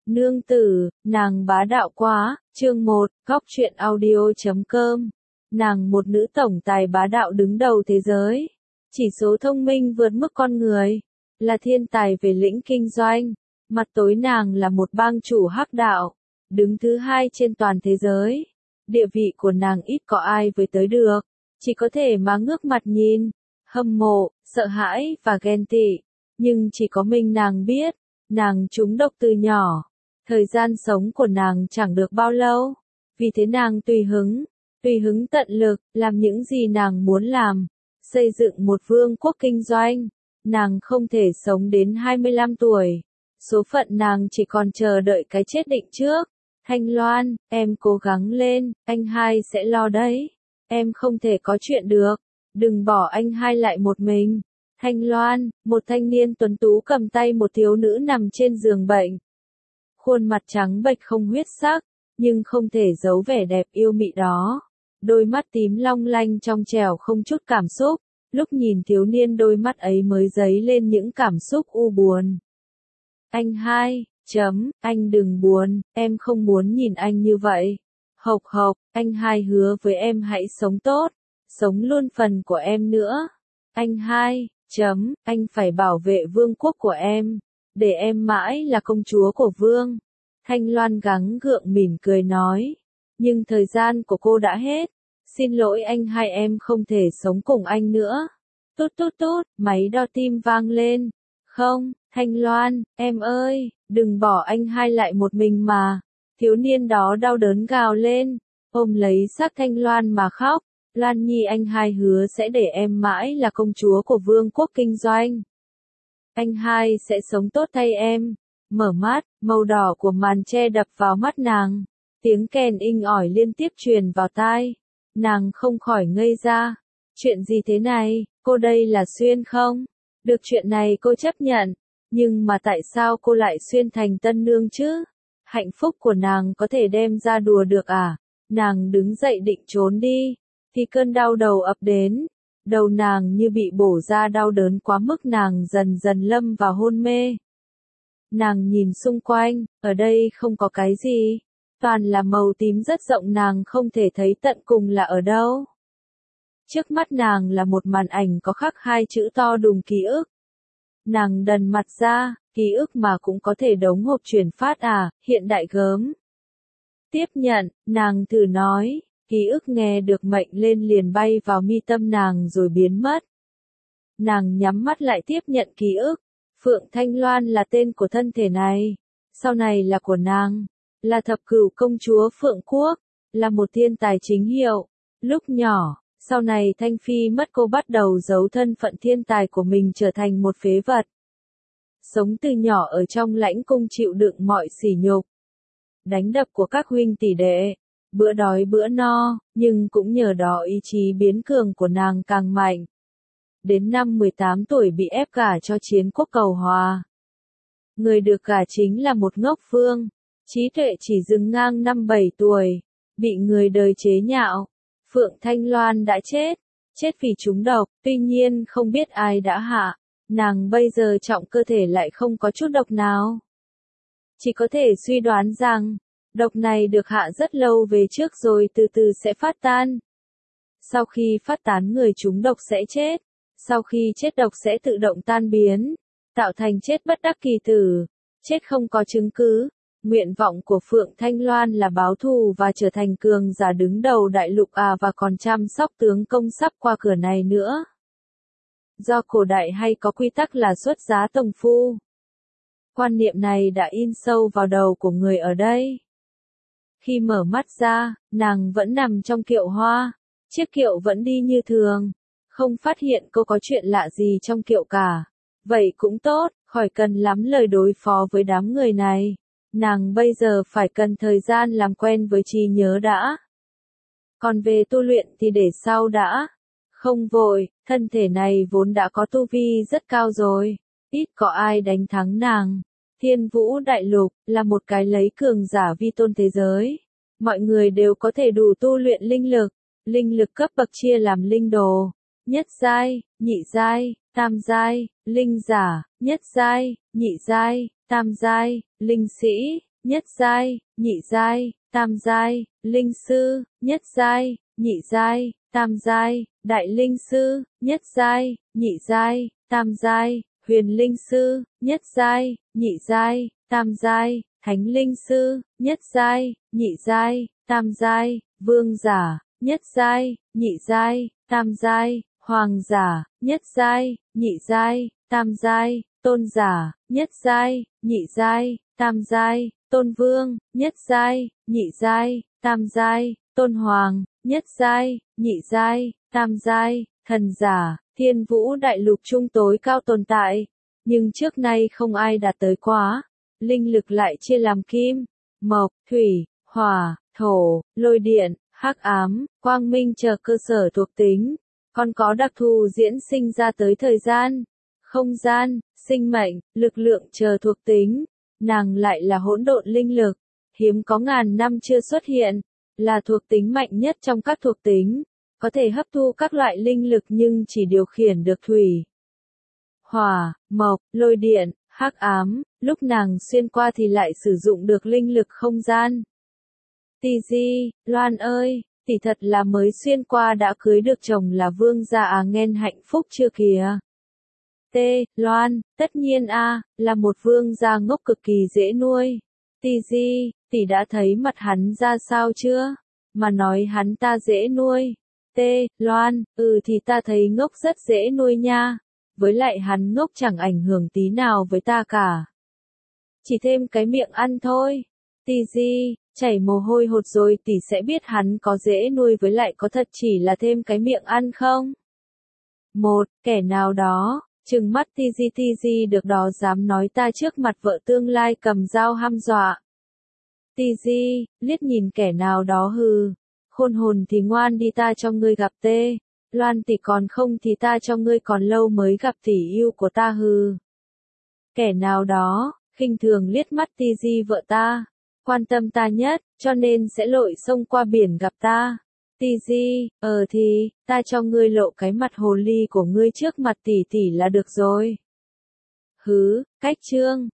Nương tử, nàng bá đạo quá, chương 1, góc truyện audio.com. Nàng một nữ tổng tài bá đạo đứng đầu thế giới. Chỉ số thông minh vượt mức con người. Là thiên tài về lĩnh kinh doanh. Mặt tối nàng là một bang chủ hắc đạo. Đứng thứ 2 trên toàn thế giới. Địa vị của nàng ít có ai với tới được. Chỉ có thể mà ngước mặt nhìn. Hâm mộ, sợ hãi và ghen tị. Nhưng chỉ có mình nàng biết. Nàng trúng độc từ nhỏ. Thời gian sống của nàng chẳng được bao lâu. Vì thế nàng tùy hứng tận lực, làm những gì nàng muốn làm. Xây dựng một vương quốc kinh doanh. Nàng không thể sống đến 25 tuổi. Số phận nàng chỉ còn chờ đợi cái chết định trước. Thanh Loan, em cố gắng lên, anh hai sẽ lo đấy. Em không thể có chuyện được. Đừng bỏ anh hai lại một mình. Thanh Loan, một thanh niên tuấn tú cầm tay một thiếu nữ nằm trên giường bệnh. Khuôn mặt trắng bệch không huyết sắc, nhưng không thể giấu vẻ đẹp yêu mị đó. Đôi mắt tím long lanh trong trẻo không chút cảm xúc, lúc nhìn thiếu niên đôi mắt ấy mới dấy lên những cảm xúc u buồn. Anh hai, anh đừng buồn, em không muốn nhìn anh như vậy. Hộc hộc, anh hai hứa với em hãy sống tốt, sống luôn phần của em nữa. Anh hai, anh phải bảo vệ vương quốc của em. Để em mãi là công chúa của vương. Thanh Loan gắng gượng mỉm cười nói. Nhưng thời gian của cô đã hết. Xin lỗi anh hai, em không thể sống cùng anh nữa. Tút tút tút, máy đo tim vang lên. Không, Thanh Loan, em ơi, đừng bỏ anh hai lại một mình mà. Thiếu niên đó đau đớn gào lên, ôm lấy xác Thanh Loan mà khóc. Loan Nhi, anh hai hứa sẽ để em mãi là công chúa của vương quốc kinh doanh. Anh hai sẽ sống tốt thay em. Mở mắt, màu đỏ của màn che đập vào mắt nàng. Tiếng kèn inh ỏi liên tiếp truyền vào tai. Nàng không khỏi ngây ra. Chuyện gì thế này, cô đây là xuyên không? Được, chuyện này cô chấp nhận. Nhưng mà tại sao cô lại xuyên thành tân nương chứ? Hạnh phúc của nàng có thể đem ra đùa được à? Nàng đứng dậy định trốn đi. Thì cơn đau đầu ập đến. Đầu nàng như bị bổ ra, đau đớn quá mức nàng dần dần lâm vào hôn mê. Nàng nhìn xung quanh, ở đây không có cái gì. Toàn là màu tím rất rộng, nàng không thể thấy tận cùng là ở đâu. Trước mắt nàng là một màn ảnh có khắc 2 chữ to đùng ký ức. Nàng đần mặt ra, ký ức mà cũng có thể đống hộp chuyển phát à, hiện đại gớm. Tiếp nhận, nàng thử nói, ký ức nghe được mệnh lên liền bay vào mi tâm nàng rồi biến mất. Nàng nhắm mắt lại tiếp nhận ký ức. Phượng Thanh Loan là tên của thân thể này. Sau này là của nàng. Là thập cửu công chúa Phượng Quốc. Là một thiên tài chính hiệu. Lúc nhỏ, sau này Thanh Phi mất cô bắt đầu giấu thân phận thiên tài của mình trở thành một phế vật. Sống từ nhỏ ở trong lãnh cung chịu đựng mọi sỉ nhục. Đánh đập của các huynh tỷ đệ. Bữa đói bữa no, nhưng cũng nhờ đó ý chí biến cường của nàng càng mạnh. Đến năm 18 tuổi bị ép gả cho chiến quốc Cầu Hòa. Người được gả chính là một ngốc phương. Trí tuệ chỉ dừng ngang năm 7 tuổi. Bị người đời chế nhạo. Phượng Thanh Loan đã chết. Chết vì trúng độc, tuy nhiên không biết ai đã hạ. Nàng bây giờ trọng cơ thể lại không có chút độc nào. Chỉ có thể suy đoán rằng, độc này được hạ rất lâu về trước rồi từ từ sẽ phát tan. Sau khi phát tán người trúng độc sẽ chết. Sau khi chết độc sẽ tự động tan biến, tạo thành chết bất đắc kỳ tử, chết không có chứng cứ. Nguyện vọng của Phượng Thanh Loan là báo thù và trở thành cường giả đứng đầu đại lục và còn chăm sóc tướng công sắp qua cửa này nữa. Do cổ đại hay có quy tắc là xuất giá tông phu. Quan niệm này đã in sâu vào đầu của người ở đây. Khi mở mắt ra, nàng vẫn nằm trong kiệu hoa, chiếc kiệu vẫn đi như thường. Không phát hiện cô có chuyện lạ gì trong kiệu cả. Vậy cũng tốt, khỏi cần lắm lời đối phó với đám người này. Nàng bây giờ phải cần thời gian làm quen với trí nhớ đã. Còn về tu luyện thì để sau đã. Không vội, thân thể này vốn đã có tu vi rất cao rồi. Ít có ai đánh thắng nàng. Thiên Vũ Đại Lục là một cái lấy cường giả vi tôn thế giới. Mọi người đều có thể đủ tu luyện linh lực. Linh lực cấp bậc chia làm linh đồ. Nhất giai, nhị giai, tam giai, linh giả, nhất giai, nhị giai, tam giai, linh sĩ, nhất giai, nhị giai, tam giai, linh sư, nhất giai, nhị giai, tam giai, đại linh sư, nhất giai, nhị giai, tam giai, huyền linh sư, nhất giai, nhị giai, tam giai, thánh linh sư, nhất giai, nhị giai, tam giai, vương giả, nhất giai, nhị giai, tam giai, hoàng giả, nhất giai, nhị giai, tam giai, tôn giả, nhất giai, nhị giai, tam giai, tôn vương, nhất giai, nhị giai, tam giai, tôn hoàng, nhất giai, nhị giai, tam giai, thần giả, thiên vũ đại lục trung tối cao tồn tại, nhưng trước nay không ai đạt tới quá. Linh lực lại chia làm kim, mộc, thủy, hỏa, thổ, lôi điện, hắc ám, quang minh chờ cơ sở thuộc tính, còn có đặc thù diễn sinh ra tới thời gian, không gian, sinh mệnh, lực lượng chờ thuộc tính. Nàng lại là hỗn độn linh lực, hiếm có ngàn năm chưa xuất hiện, là thuộc tính mạnh nhất trong các thuộc tính, có thể hấp thu các loại linh lực nhưng chỉ điều khiển được thủy, hỏa, mộc, lôi điện, hắc ám, lúc nàng xuyên qua thì lại sử dụng được linh lực không gian. Tì Di, Loan ơi, tỷ thật là mới xuyên qua đã cưới được chồng là vương gia à, nghen hạnh phúc chưa kìa. T. Loan, tất nhiên a, là một vương gia ngốc cực kỳ dễ nuôi. Tì Di, tỷ đã thấy mặt hắn ra sao chưa? Mà nói hắn ta dễ nuôi. T. Loan, thì ta thấy ngốc rất dễ nuôi nha. Với lại hắn ngốc chẳng ảnh hưởng tí nào với ta cả. Chỉ thêm cái miệng ăn thôi. Tì Di, chảy mồ hôi hột rồi tỷ sẽ biết hắn có dễ nuôi với lại có thật chỉ là thêm cái miệng ăn không? Một, kẻ nào đó, trừng mắt Tì Di được đó dám nói ta trước mặt vợ tương lai cầm dao hăm dọa. Tì Di, liếc nhìn kẻ nào đó hừ. Khôn hồn thì ngoan đi ta cho ngươi gặp tê. Loan tỷ còn không thì ta cho ngươi còn lâu mới gặp tỷ yêu của ta hừ. Kẻ nào đó, khinh thường liếc mắt Tì Di vợ ta. Quan tâm ta nhất, cho nên sẽ lội sông qua biển gặp ta. Tì Di, thì, ta cho ngươi lộ cái mặt hồ ly của ngươi trước mặt tỷ tỷ là được rồi. Hứ, cách chương.